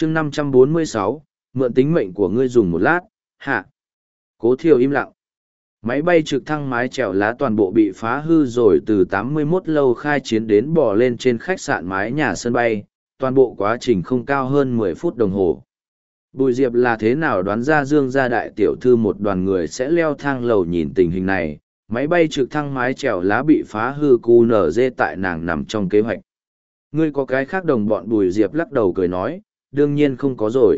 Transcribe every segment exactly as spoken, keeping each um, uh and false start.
chương năm trăm bốn mươi sáu, mượn tính mệnh của ngươi dùng một lát, hạ. Cố Thiều im lặng. Máy bay trực thăng mái chèo lá toàn bộ bị phá hư rồi từ tám mươi mốt lâu khai chiến đến bò lên trên khách sạn mái nhà sân bay, toàn bộ quá trình không cao hơn mười phút đồng hồ. Bùi Diệp là thế nào đoán ra Dương gia đại tiểu thư một đoàn người sẽ leo thang lầu nhìn tình hình này, máy bay trực thăng mái chèo lá bị phá hư cu nở dê tại nàng nằm trong kế hoạch. Ngươi có cái khác đồng bọn Bùi Diệp lắc đầu cười nói, đương nhiên không có rồi.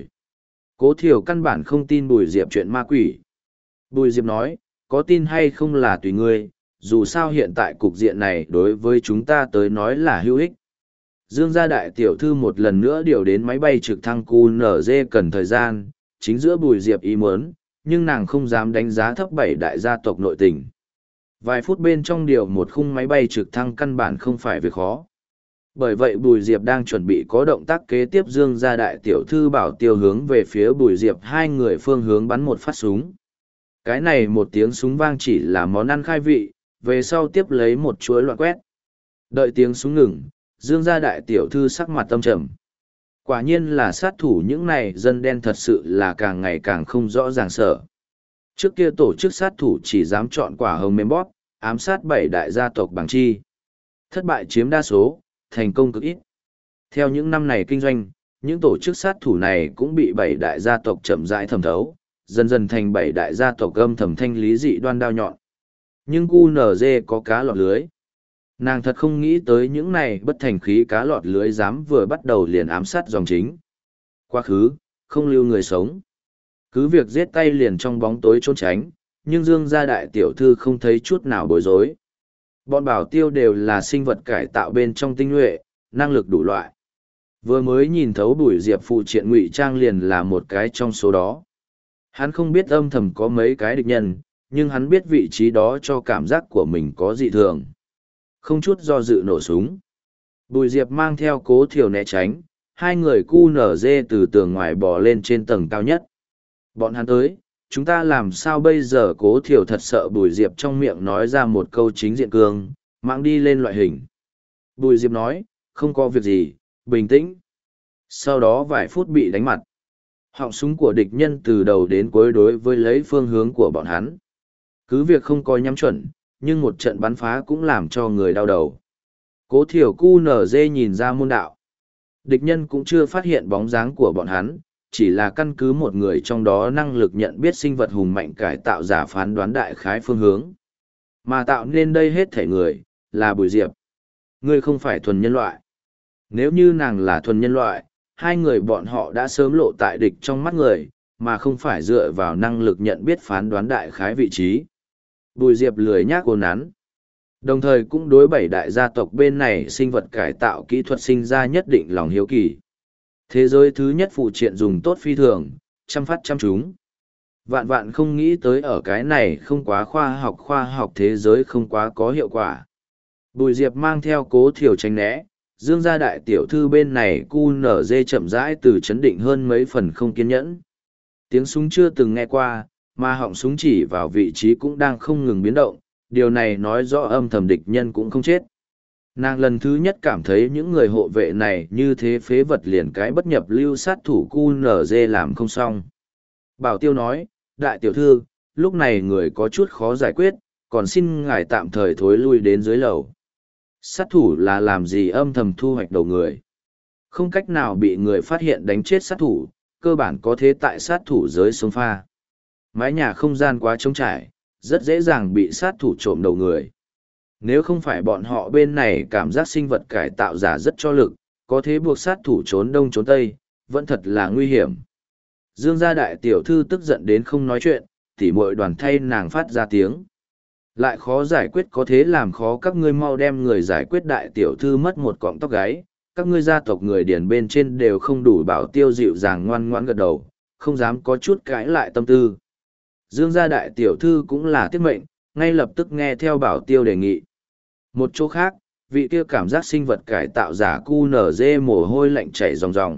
Cố Thiều căn bản không tin Bùi Diệp chuyện ma quỷ. Bùi Diệp nói, có tin hay không là tùy ngươi, dù sao hiện tại cục diện này đối với chúng ta tới nói là hữu ích. Dương gia đại tiểu thư một lần nữa điều đến máy bay trực thăng cu nở dê cần thời gian, chính giữa Bùi Diệp ý muốn, nhưng nàng không dám đánh giá thấp bảy đại gia tộc nội tình. Vài phút bên trong điều một khung máy bay trực thăng căn bản không phải việc khó. Bởi vậy Bùi Diệp đang chuẩn bị có động tác kế tiếp Dương gia đại tiểu thư bảo tiêu hướng về phía Bùi Diệp hai người phương hướng bắn một phát súng. Cái này một tiếng súng vang chỉ là món ăn khai vị, về sau tiếp lấy một chuỗi loạn quét. Đợi tiếng súng ngừng, Dương gia đại tiểu thư sắc mặt tâm trầm. Quả nhiên là sát thủ những này dân đen thật sự là càng ngày càng không rõ ràng sở. Trước kia tổ chức sát thủ chỉ dám chọn quả hồng mềm bóp, ám sát bảy đại gia tộc bằng chi. Thất bại chiếm đa số, thành công cực ít. Theo những năm này kinh doanh, những tổ chức sát thủ này cũng bị bảy đại gia tộc chậm rãi thẩm thấu, dần dần thành bảy đại gia tộc âm thầm thanh lý dị đoan đao nhọn. Nhưng cu nở dê có cá lọt lưới. Nàng thật không nghĩ tới những này bất thành khí cá lọt lưới dám vừa bắt đầu liền ám sát dòng chính. Quá khứ, không lưu người sống. Cứ việc giết tay liền trong bóng tối trốn tránh, nhưng Dương gia đại tiểu thư không thấy chút nào bối rối. Bọn bảo tiêu đều là sinh vật cải tạo bên trong tinh nhuệ, năng lực đủ loại. Vừa mới nhìn thấu Bùi Diệp phụ triện ngụy trang liền là một cái trong số đó. Hắn không biết âm thầm có mấy cái địch nhân, nhưng hắn biết vị trí đó cho cảm giác của mình có dị thường. Không chút do dự nổ súng. Bùi Diệp mang theo Cố Thiều né tránh, hai người cu nở dê từ tường ngoài bò lên trên tầng cao nhất. Bọn hắn tới, chúng ta làm sao bây giờ? Cố Thiều thật sợ Bùi Diệp trong miệng nói ra một câu chính diện cương, mạng đi lên loại hình. Bùi Diệp nói, không có việc gì, bình tĩnh. Sau đó vài phút bị đánh mặt. Họng súng của địch nhân từ đầu đến cuối đối với lấy phương hướng của bọn hắn. Cứ việc không có nhắm chuẩn, nhưng một trận bắn phá cũng làm cho người đau đầu. Cố Thiều cu nở dê nhìn ra môn đạo. Địch nhân cũng chưa phát hiện bóng dáng của bọn hắn, chỉ là căn cứ một người trong đó năng lực nhận biết sinh vật hùng mạnh cải tạo giả phán đoán đại khái phương hướng. Mà tạo nên đây hết thể người, là Bùi Diệp. Ngươi không phải thuần nhân loại. Nếu như nàng là thuần nhân loại, hai người bọn họ đã sớm lộ tại địch trong mắt người, mà không phải dựa vào năng lực nhận biết phán đoán đại khái vị trí. Bùi Diệp lười nhác ồn nắn. Đồng thời cũng đối bảy đại gia tộc bên này sinh vật cải tạo kỹ thuật sinh ra nhất định lòng hiếu kỳ. Thế giới thứ nhất phụ triện dùng tốt phi thường, chăm phát chăm chúng. Vạn vạn không nghĩ tới ở cái này không quá khoa học khoa học thế giới không quá có hiệu quả. Bùi Diệp mang theo Cố Thiều tránh né, Dương gia đại tiểu thư bên này cu nở dê chậm rãi từ chấn định hơn mấy phần không kiên nhẫn. Tiếng súng chưa từng nghe qua, mà họng súng chỉ vào vị trí cũng đang không ngừng biến động, điều này nói rõ âm thầm địch nhân cũng không chết. Nàng lần thứ nhất cảm thấy những người hộ vệ này như thế phế vật liền cái bất nhập lưu sát thủ cu nở dê làm không xong. Bảo tiêu nói, đại tiểu thư, lúc này người có chút khó giải quyết, còn xin ngài tạm thời thối lui đến dưới lầu. Sát thủ là làm gì âm thầm thu hoạch đầu người. Không cách nào bị người phát hiện đánh chết sát thủ, cơ bản có thế tại sát thủ giới sống pha. Mái nhà không gian quá trống trải, rất dễ dàng bị sát thủ trộm đầu người. Nếu không phải bọn họ bên này cảm giác sinh vật cải tạo giả rất cho lực, có thế buộc sát thủ trốn đông trốn tây, vẫn thật là nguy hiểm. Dương gia đại tiểu thư tức giận đến không nói chuyện, tỉ muội đoàn thay nàng phát ra tiếng. Lại khó giải quyết có thế làm khó các ngươi mau đem người giải quyết. Đại tiểu thư mất một cọng tóc gáy, các ngươi gia tộc người điển bên trên đều không đủ bảo tiêu dịu dàng ngoan ngoãn gật đầu, không dám có chút cãi lại tâm tư. Dương gia đại tiểu thư cũng là tiết mệnh, ngay lập tức nghe theo bảo tiêu đề nghị. Một chỗ khác, vị kia cảm giác sinh vật cải tạo giả cu nở dê mồ hôi lạnh chảy ròng ròng.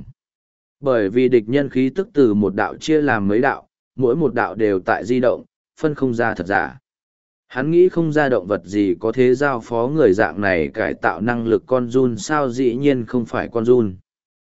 Bởi vì địch nhân khí tức từ một đạo chia làm mấy đạo, mỗi một đạo đều tại di động, phân không ra thật giả. Hắn nghĩ không ra động vật gì có thế giao phó người dạng này cải tạo năng lực con giun, sao dĩ nhiên không phải con giun.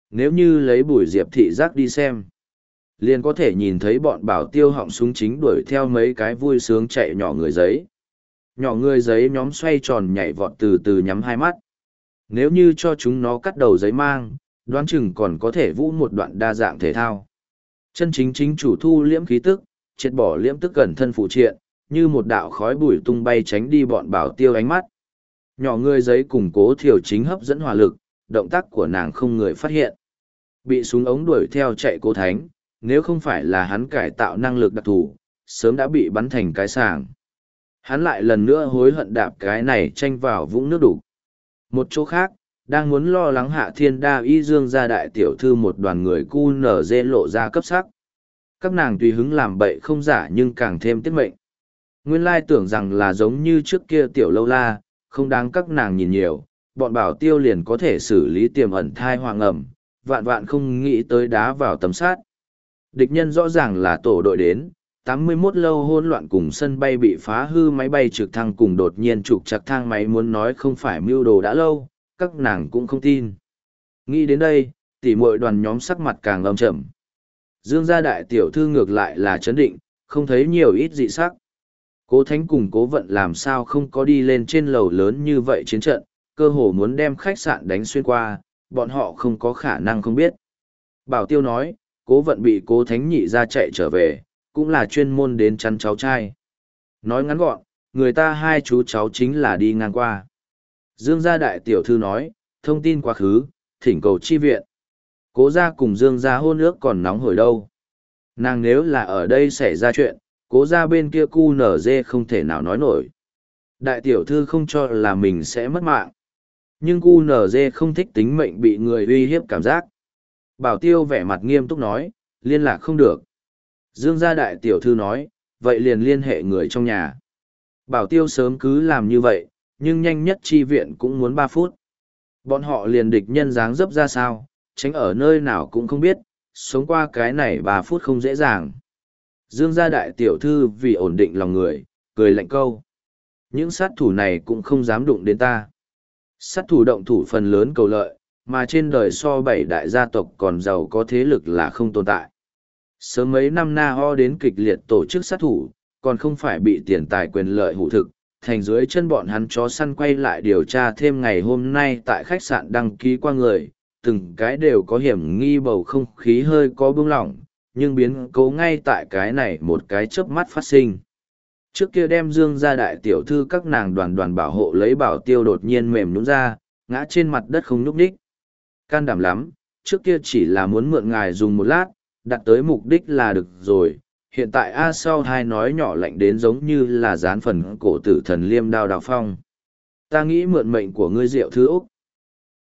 Nếu như lấy Bùi Diệp thị giác đi xem, liền có thể nhìn thấy bọn bảo tiêu họng súng chính đuổi theo mấy cái vui sướng chạy nhỏ người giấy. Nhỏ người giấy nhóm xoay tròn nhảy vọt từ từ nhắm hai mắt. Nếu như cho chúng nó cắt đầu giấy mang, đoán chừng còn có thể vũ một đoạn đa dạng thể thao. Chân chính chính chủ thu liễm khí tức, triệt bỏ liễm tức gần thân phụ triện, như một đạo khói bụi tung bay tránh đi bọn bảo tiêu ánh mắt. Nhỏ người giấy cùng Cố Thiều chính hấp dẫn hỏa lực, động tác của nàng không người phát hiện. Bị súng ống đuổi theo chạy Cố Thánh, nếu không phải là hắn cải tạo năng lực đặc thù, sớm đã bị bắn thành cái sàng. Hắn lại lần nữa hối hận đạp cái này tranh vào vũng nước đục. Một chỗ khác, đang muốn lo lắng Hạ Thiên Đa y Dương gia đại tiểu thư một đoàn người cu nở dê lộ ra cấp sắc. Các nàng tùy hứng làm bậy không giả nhưng càng thêm tiết mệnh. Nguyên lai tưởng rằng là giống như trước kia tiểu lâu la, không đáng các nàng nhìn nhiều, bọn bảo tiêu liền có thể xử lý tiềm ẩn thai hoàng ẩm, vạn vạn không nghĩ tới đá vào tấm sát. Địch nhân rõ ràng là tổ đội đến, tám mươi mốt lâu hỗn loạn cùng sân bay bị phá hư, máy bay trực thăng cùng đột nhiên trục chặt thang máy muốn nói không phải mưu đồ đã lâu, các nàng cũng không tin. Nghĩ đến đây, tỉ muội đoàn nhóm sắc mặt càng âm trầm. Dương gia đại tiểu thư ngược lại là chấn định, không thấy nhiều ít dị sắc. Cố Thánh cùng Cố Vận làm sao không có đi lên trên lầu lớn như vậy chiến trận, cơ hồ muốn đem khách sạn đánh xuyên qua, bọn họ không có khả năng không biết. Bảo Tiêu nói, Cố Vận bị Cố Thánh nhị ra chạy trở về, cũng là chuyên môn đến chắn cháu trai. Nói ngắn gọn, người ta hai chú cháu chính là đi ngang qua. Dương gia đại tiểu thư nói, thông tin quá khứ, thỉnh cầu chi viện. Cố gia cùng Dương gia hôn ước còn nóng hổi đâu. Nàng nếu là ở đây xảy ra chuyện, Cố gia bên kia cu nở dê không thể nào nói nổi. Đại tiểu thư không cho là mình sẽ mất mạng. Nhưng cu nở dê không thích tính mệnh bị người uy hiếp cảm giác. Bảo Tiêu vẻ mặt nghiêm túc nói, liên lạc không được. Dương gia đại tiểu thư nói, vậy liền liên hệ người trong nhà. Bảo Tiêu sớm cứ làm như vậy, nhưng nhanh nhất chi viện cũng muốn ba phút. Bọn họ liền địch nhân dáng dấp ra sao, tránh ở nơi nào cũng không biết, sống qua cái này ba phút không dễ dàng. Dương gia đại tiểu thư vì ổn định lòng người, cười lạnh câu. Những sát thủ này cũng không dám đụng đến ta. Sát thủ động thủ phần lớn cầu lợi, mà trên đời so bảy đại gia tộc còn giàu có thế lực là không tồn tại. Sớm mấy năm Na Ho đến kịch liệt tổ chức sát thủ, còn không phải bị tiền tài quyền lợi hủ thực, thành dưới chân bọn hắn chó săn quay lại điều tra thêm ngày hôm nay tại khách sạn đăng ký qua người, từng cái đều có hiểm nghi, bầu không khí hơi có bưng lỏng, nhưng biến cố ngay tại cái này một cái chớp mắt phát sinh. Trước kia đem Dương gia đại tiểu thư các nàng đoàn đoàn bảo hộ lấy Bảo Tiêu đột nhiên mềm nhũn ra, ngã trên mặt đất không nhúc nhích. Can đảm lắm, trước kia chỉ là muốn mượn ngài dùng một lát, đặt tới mục đích là được rồi. Hiện tại A sau hai nói nhỏ lạnh đến giống như là dán phần cổ tử thần liêm đao đào phong. Ta nghĩ mượn mệnh của ngươi Diệu Thứ Úc.